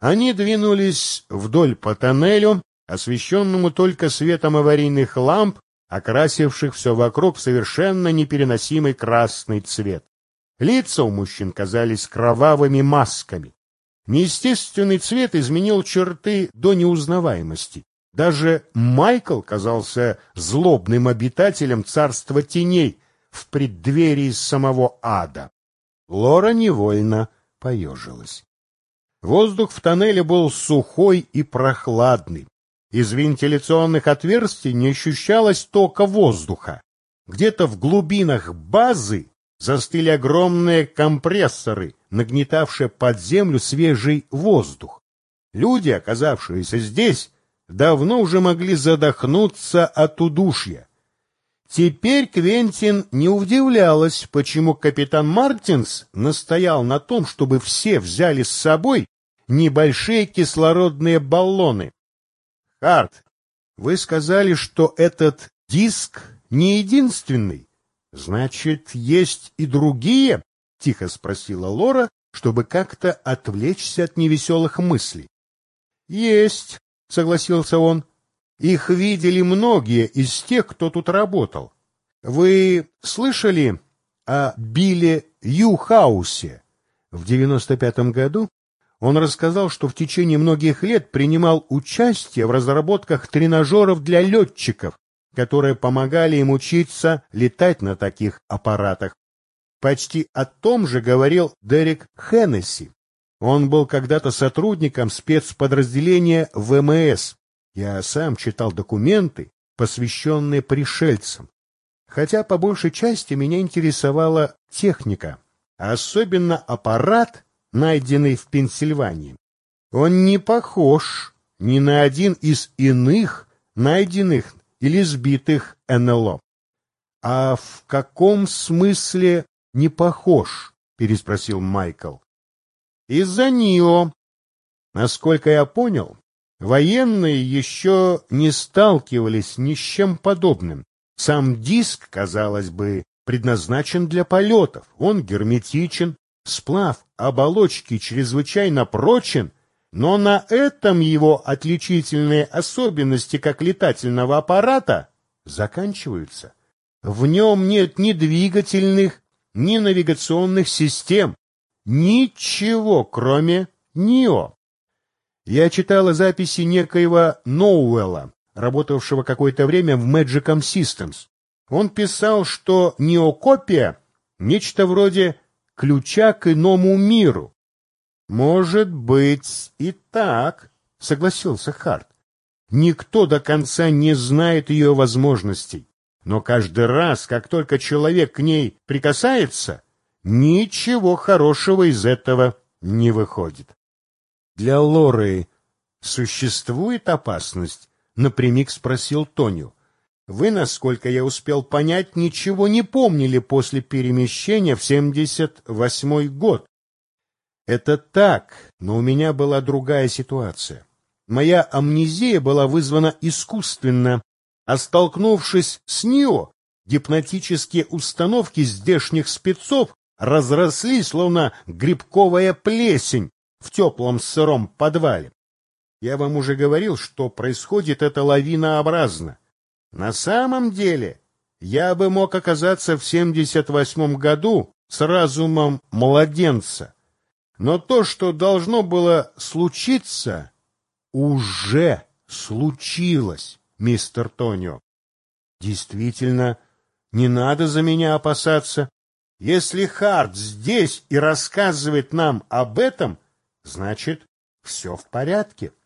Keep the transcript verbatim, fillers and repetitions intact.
Они двинулись вдоль по тоннелю, освещенному только светом аварийных ламп, окрасивших все вокруг в совершенно непереносимый красный цвет. Лица у мужчин казались кровавыми масками. Неестественный цвет изменил черты до неузнаваемости. Даже Майкл казался злобным обитателем царства теней в преддверии самого ада. Лора невольно поежилась. Воздух в тоннеле был сухой и прохладный. Из вентиляционных отверстий не ощущалось тока воздуха. Где-то в глубинах базы застыли огромные компрессоры, нагнетавшие под землю свежий воздух. Люди, оказавшиеся здесь, давно уже могли задохнуться от удушья. Теперь Квентин не удивлялась, почему капитан Мартинс настоял на том, чтобы все взяли с собой небольшие кислородные баллоны. — Харт, вы сказали, что этот диск не единственный. Значит, есть и другие? — тихо спросила Лора, чтобы как-то отвлечься от невеселых мыслей. — Есть, — согласился он. — Их видели многие из тех, кто тут работал. Вы слышали о Билле Юхаусе? В девяносто пятом году он рассказал, что в течение многих лет принимал участие в разработках тренажеров для летчиков, которые помогали им учиться летать на таких аппаратах. Почти о том же говорил Дерек Хеннесси. Он был когда-то сотрудником спецподразделения вэ эм эс. Я сам читал документы, посвященные пришельцам. Хотя по большей части меня интересовала техника, а особенно аппарат, найденный в Пенсильвании. Он не похож ни на один из иных найденных или сбитых эн эл о. — А в каком смысле не похож? — переспросил Майкл. — Из-за НИО. Насколько я понял, военные еще не сталкивались ни с чем подобным. Сам диск, казалось бы, предназначен для полетов. Он герметичен, сплав оболочки чрезвычайно прочен, но на этом его отличительные особенности как летательного аппарата заканчиваются. В нем нет ни двигательных, ни навигационных систем, ничего, кроме НИО. Я читала записи некоего Ноуэлла, работавшего какое-то время в Magicom Systems. Он писал, что неокопия — нечто вроде ключа к иному миру. — Может быть и так, — согласился Харт. Никто до конца не знает ее возможностей, но каждый раз, как только человек к ней прикасается, ничего хорошего из этого не выходит. Для Лоры существует опасность? — напрямик спросил Тонио. — Вы, насколько я успел понять, ничего не помнили после перемещения в семьдесят восьмой год. — Это так, но у меня была другая ситуация. Моя амнезия была вызвана искусственно, а столкнувшись с НИО, гипнотические установки здешних спецов разрослись, словно грибковая плесень в теплом сыром подвале. Я вам уже говорил, что происходит это лавинообразно. На самом деле, я бы мог оказаться в семьдесят восьмом году с разумом младенца. Но то, что должно было случиться, уже случилось, мистер Тонио. Действительно, не надо за меня опасаться. Если Харт здесь и рассказывает нам об этом, значит, все в порядке.